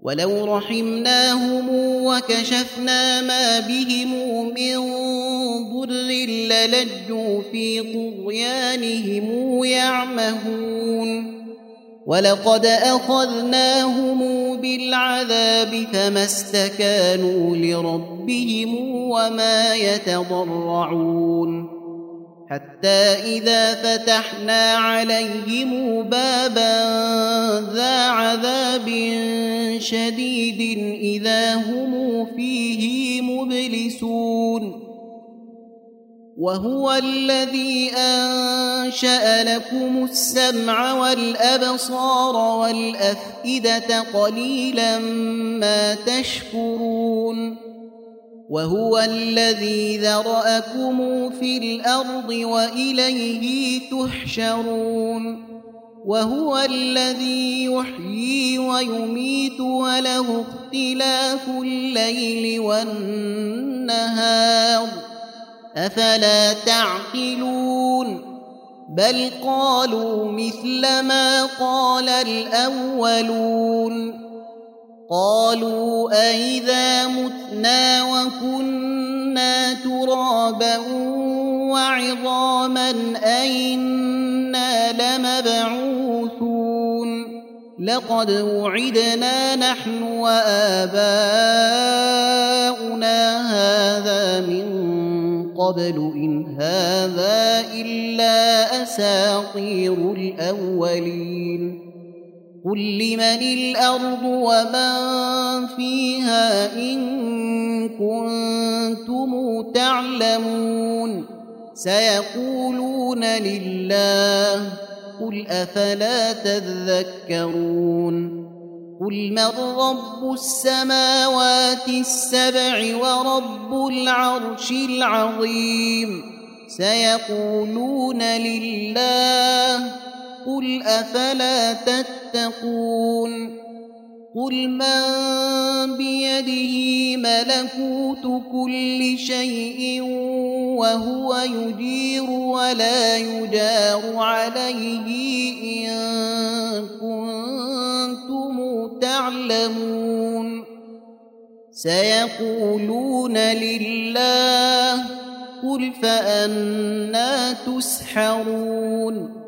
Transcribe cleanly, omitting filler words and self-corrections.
ولو رحمناهم وكشفنا ما بهم من ضر للجوا في طغيانهم يعمهون ولقد أخذناهم بالعذاب فما استكانوا لربهم وما يتضرعون حتى إذا فتحنا عليهم بابا ذا عذاب شديد إذا هم فيه مبلسون وهو الذي أنشأ لكم السمع والأبصار والأفئدة قليلا ما تشكرون وهو الذي ذرأكم في الأرض وإليه تحشرون وهو الذي يحيي ويميت وله اختلاف الليل والنهار أفلا تعقلون بل قالوا مثل ما قال الأولون قالوا أئذا متنا وكنا ترابا وعظاما أئنا لمبعوثون لقد وعدنا نحن وآباؤنا هذا من قبل إن هذا إلا أساطير الأولين قل لمن الأرض ومن فيها إن كنتم تعلمون سيقولون لله قل أفلا تذكرون قل من رب السماوات السبع ورب العرش العظيم سيقولون لله قل أفلا تتقون قل من بيده ملكوت كل شيء وهو يجير ولا يجار عليه إن كنتم تعلمون سيقولون لله قل فأنى تسحرون